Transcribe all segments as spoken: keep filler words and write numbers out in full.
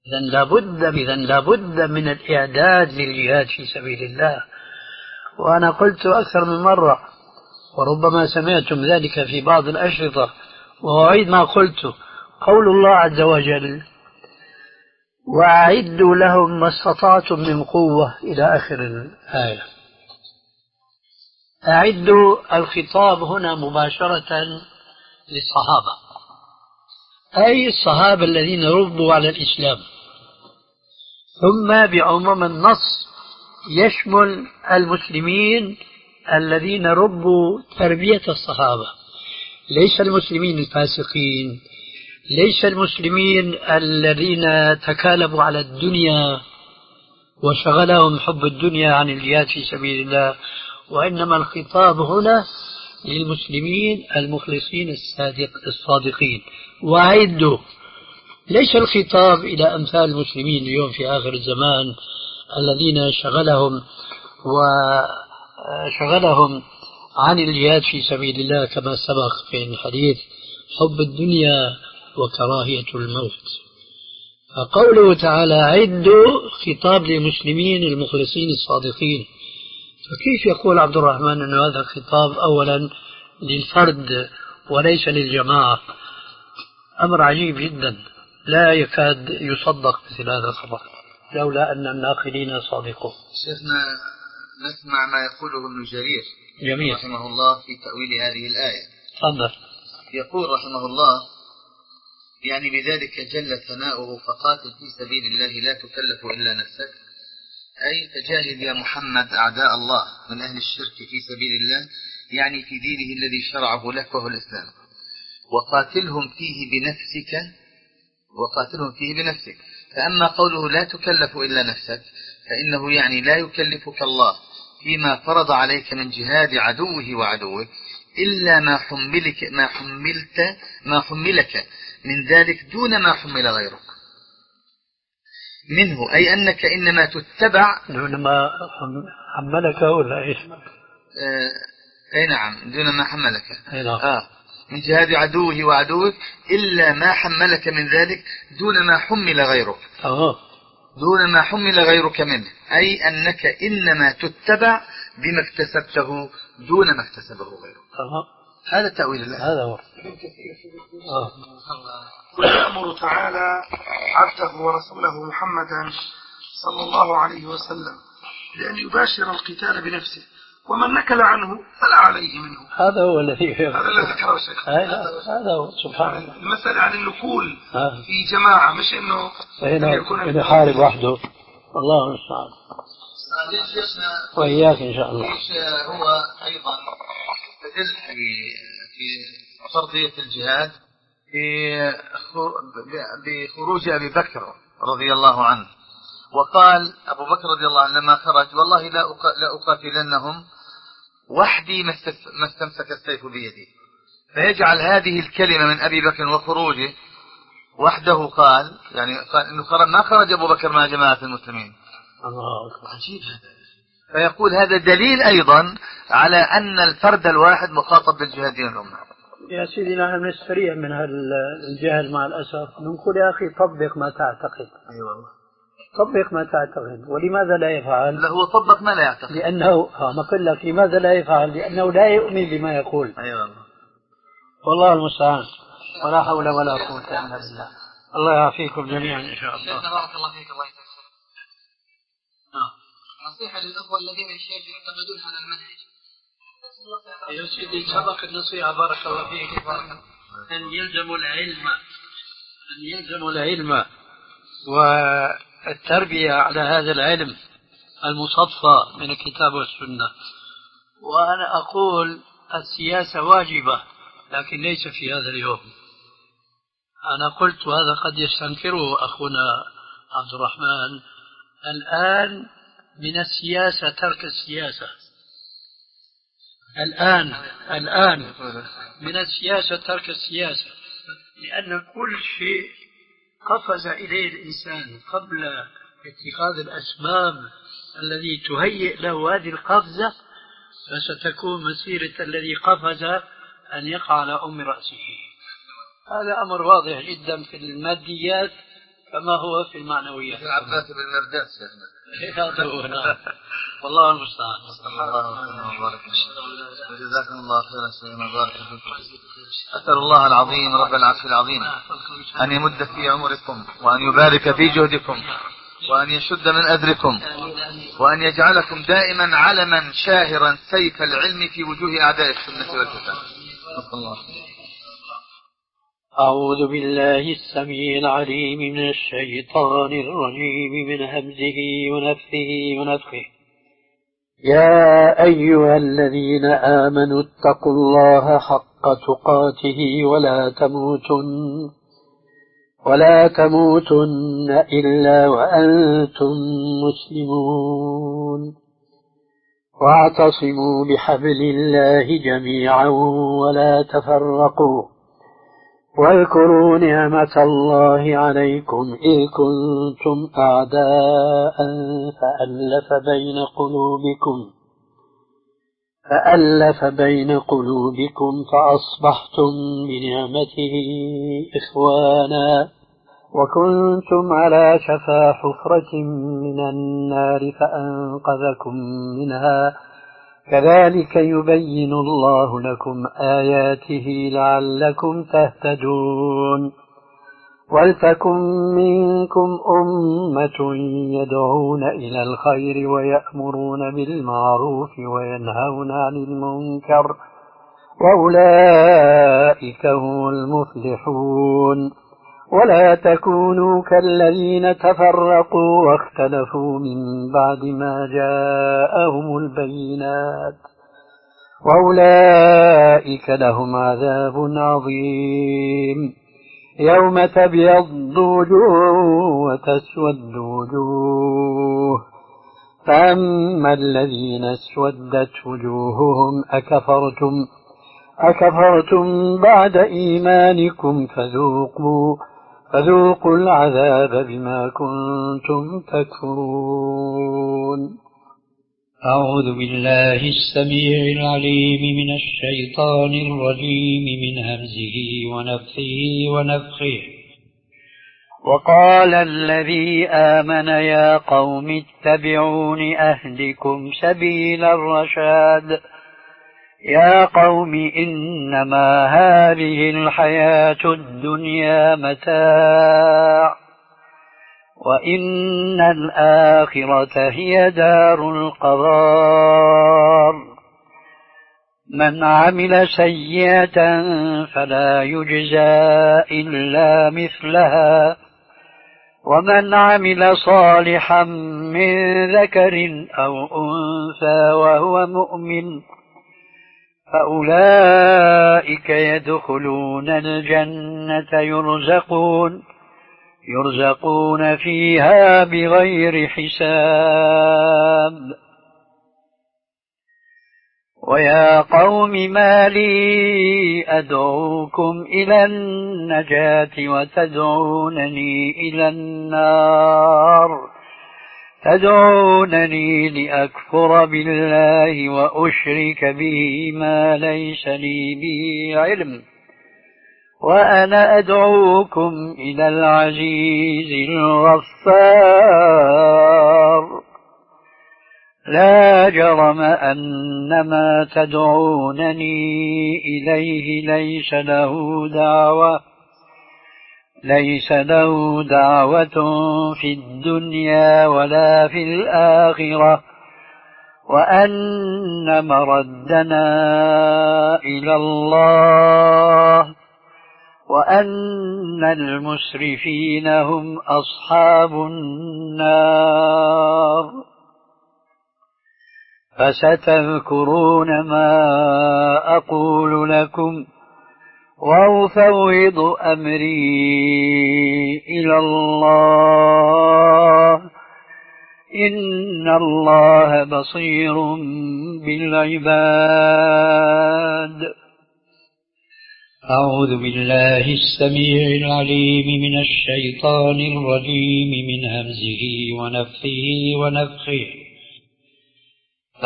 إذن لابد إذن لابد من الإعداد للجهاد في سبيل الله. وأنا قلت أكثر من مرة، وربما سمعتم ذلك في بعض الأشرطة، وأعيد ما قلت: قول الله عز وجل: وأعدوا لهم ما استطعتم من قوة، إلى آخر الآية. أعدوا، الخطاب هنا مباشرة للصحابة، أي الصحابة الذين ربوا على الإسلام، ثم بعموم النص يشمل المسلمين الذين ربوا تربية الصحابة، ليس المسلمين الفاسقين، ليس المسلمين الذين تكالبوا على الدنيا وشغلهم حب الدنيا عن الجهاد في سبيل الله، وإنما الخطاب هنا للمسلمين المخلصين الصادق الصادقين. وأعدوا، ليس الخطاب إلى أمثال المسلمين اليوم في آخر الزمان الذين شغلهم وشغلهم عن الجهاد في سبيل الله كما سبق في الحديث حب الدنيا وكراهية الموت. فقوله تعالى عدوا خطاب للمسلمين المخلصين الصادقين، فكيف يقول عبد الرحمن أن هذا الخطاب أولا للفرد وليس للجماعة؟ أمر عجيب جدا، لا يكاد يصدق مثل هذا الخبر لولا أن الناقلين صادقون. شيخنا نسمع ما يقوله ابن جرير جميل رحمه الله في تأويل هذه الآية. تفضل. يقول رحمه الله: يعني بذلك جل ثناؤه فقاتل في سبيل الله لا تكلف إلا نفسك، أي تجاهد يا محمد أعداء الله من أهل الشرك في سبيل الله، يعني في دينه الذي شرعه لك وهو الإسلام، وقاتلهم فيه بنفسك وقاتلهم فيه بنفسك. فأما قوله لا تكلف إلا نفسك فإنه يعني لا يكلفك الله فيما فرض عليك من جهاد عدوه وعدوك إلا ما حملك ما حملت ما حملك من ذلك دون ما حمل غيرك منه، أي أنك إنما تتبع دون ما حملك ولا إيش؟ آه أي نعم، دون ما حملك أي نعم. آه من جهاد عدوه وعدوك إلا ما حملك من ذلك دون ما حمل غيرك أوه. دون ما حمل غيرك منه، أي أنك إنما تتبع بما اكتسبته دون ما اكتسبه غيرك. أوه. هذا تأويل الله. هذا هو. ويأمر تعالى عبده ورسوله محمدا صلى الله عليه وسلم بأن يباشر القتال بنفسه، ومن نكل عنه فلا عليه منه. هذا هو الذي هذا الذي ذكره الشيخ. هذا هو سبحان الله. المسألة عن النقول في جماعة، مش إنه يكون يحارب وحده. الله المستعان. وإياك إن شاء الله. هو أيضا يستدل في فرضية الجهاد بخروج أبي بكر رضي الله عنه، وقال أبو بكر رضي الله عنه لما خرج: والله لا أقاتلنهم وحدي ما استمسك السيف بيدي. فيجعل هذه الكلمة من أبي بكر وخروجه وحده، قال يعني قال إنه خرج ما خرج أبو بكر مع جماعة المسلمين. الله أكبر. عجيب هذا. فيقول هذا دليل أيضا على أن الفرد الواحد مخاطب بالجهاد دين الأمة. يا سيدي نحن نستريح من هالجهل مع الأسف، نقول يا أخي طبق ما تعتقد. أي أيوة والله. طبق ما تعتقد. ولماذا لا يفعل؟ لا هو طبق ما لا يعتقد. لأنه ما قل لك لماذا لا يفعل؟ لأنه لا يؤمن بما يقول. أي أيوة والله. والله المستعان، ولا حول ولا قوة إلا بالله. الله يعافيكم جميعا إن شاء الله. شيخنا بارك الله فيك، الله يسلمك. نصيحة للأخوة الذين يعتقدون هذا المنهج. يا سيدي سبق النصيحة بارك الله فيك أن يلزموا العلم أن يلزموا العلم والتربية على هذا العلم المصطفى من الكتاب والسنة. وأنا أقول السياسة واجبة لكن ليس في هذا اليوم. أنا قلت هذا قد يستنكره أخونا عبد الرحمن، الآن من السياسة ترك السياسة. الآن الآن من السياسة ترك السياسة، لأن كل شيء قفز إليه الإنسان قبل اتخاذ الأسباب الذي تهيئ له هذه القفزة، فستكون مسيرة الذي قفز أن يقع على أم رأسه. هذا أمر واضح جدا في الماديات فما هو في المعنويات؟ في العباس بن مرداس شيخنا. هذا هو. نعم. والله المستعان. صلى الله وسلم وبارك وجزاكم الله خيرا سيدنا وبارك فيكم. أسأل الله العظيم رب العرش العظيم أن يمد في عمركم وأن يبارك في جهدكم وأن يشد من أذركم وأن يجعلكم دائما علما شاهرا سيف العلم في وجوه أعداء السنة والكتاب. نسأل الله. أعوذ بالله السميع العليم من الشيطان الرجيم من همزه ونفثه ونفخه. يا أيها الذين آمنوا اتقوا الله حق تقاته ولا تموتن ولا تموتن إلا وأنتم مسلمون واعتصموا بحبل الله جميعا ولا تفرقوا واذكروا نعمة الله عليكم إذ كنتم أعداء فألف بين قلوبكم فألف بين قلوبكم فأصبحتم بنعمته إخوانا وكنتم على شفا حفرة من النار فأنقذكم منها كذلك يبين الله لكم آياته لعلكم تهتدون ولتكن منكم أمة يدعون إلى الخير ويأمرون بالمعروف وينهون عن المنكر وأولئك هم المفلحون ولا تكونوا كالذين تفرقوا واختلفوا من بعد ما جاءهم البينات وأولئك لهم عذاب عظيم يوم تبيض وجوه وتسود وجوه فأما الذين اسودت وجوههم أكفرتم أكفرتم بعد إيمانكم فذوقوا فذوقوا العذاب بما كنتم تكفرون. أعوذ بالله السميع العليم من الشيطان الرجيم من همزه ونفثه ونفخه. وقال الذي آمن يا قوم اتبعون أهدكم سبيل الرشاد يا قوم إنما هذه الحياة الدنيا متاع وإن الآخرة هي دار القرار من عمل سيئة فلا يجزى إلا مثلها ومن عمل صالحا من ذكر أو أنثى وهو مؤمن فأولئك يدخلون الجنة يرزقون يرزقون فيها بغير حساب. ويا قوم ما لي أدعوكم إلى النجاة وتدعونني إلى النار تدعونني لأكفر بالله وأشرك به ما ليس لي به علم وأنا أدعوكم إلى العزيز الغفار لا جرم أن ما تدعونني إليه ليس له دعوة ليس له دعوة في الدنيا ولا في الآخرة وأن مردنا إلى الله وأن المسرفين هم أصحاب النار فستذكرون ما أقول لكم وأفوض أمري إلى الله إن الله بصير بالعباد. أعوذ بالله السميع العليم من الشيطان الرجيم من همزه ونفثه ونفخه.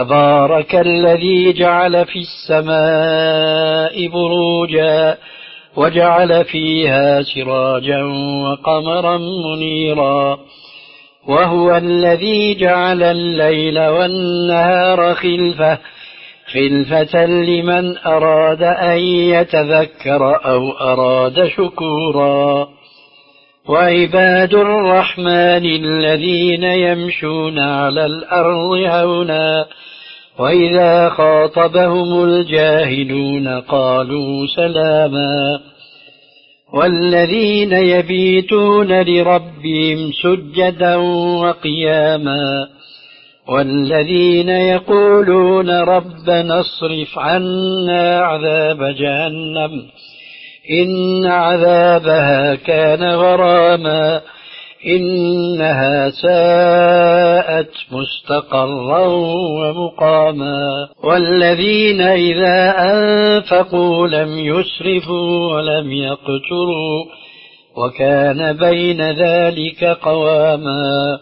تبارك الذي جعل في السماء بروجا وجعل فيها سراجا وقمرا منيرا وهو الذي جعل الليل والنهار خلفة خلفة لمن أراد أن يتذكر أو أراد شكورا وعباد الرحمن الذين يمشون على الأرض هونا وإذا خاطبهم الجاهلون قالوا سلاما والذين يبيتون لربهم سجدا وقياما والذين يقولون ربنا اصرف عنا عذاب جهنم إن عذابها كان غراما إنها ساءت مستقرا ومقاما والذين إذا أنفقوا لم يسرفوا ولم يقتروا وكان بين ذلك قواما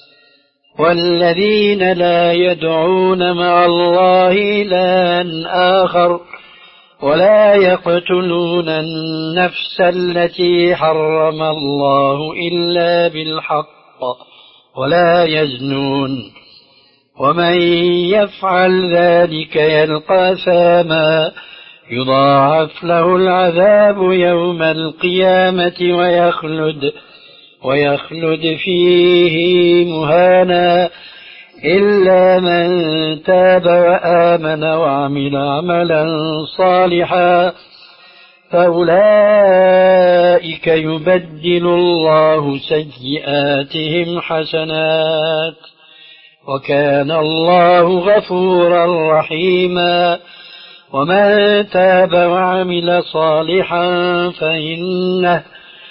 والذين لا يدعون مع الله إلها آخر ولا يقتلون النفس التي حرم الله إلا بالحق ولا يزنون ومن يفعل ذلك يلقى أثاما يضاعف له العذاب يوم القيامة ويخلد ويخلد فيه مهانا إلا من تاب وآمن وعمل عملا صالحا فأولئك يبدل الله سيئاتهم حسنات وكان الله غفورا رحيما ومن تاب وعمل صالحا فإنه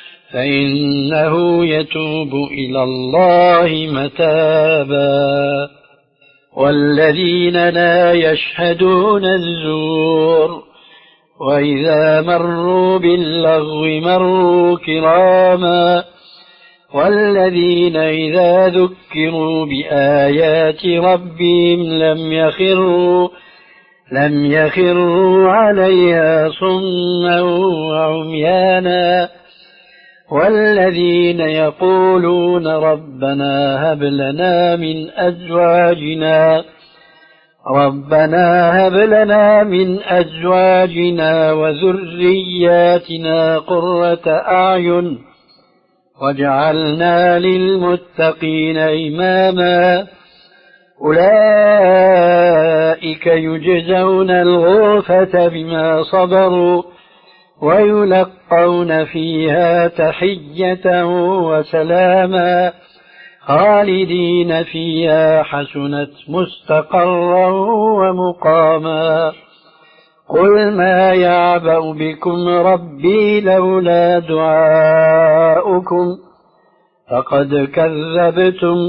فإنه يتوب إلى الله متابا والذين لا يشهدون الزور وإذا مروا باللغو مروا كراما والذين إذا ذكروا بآيات ربهم لم يخروا لم يخروا عليها صما وعميانا والذين يقولون ربنا هب لنا من أزواجنا ربنا هب لنا من أزواجنا وذرياتنا قرة أعين واجعلنا للمتقين إماما أولئك يجزون الغرفة بما صبروا ويلقون فيها تحية وسلاما خالدين فيها حسنت مستقرا ومقاما قل ما يعبأ بكم ربي لولا دعاؤكم فقد كذبتم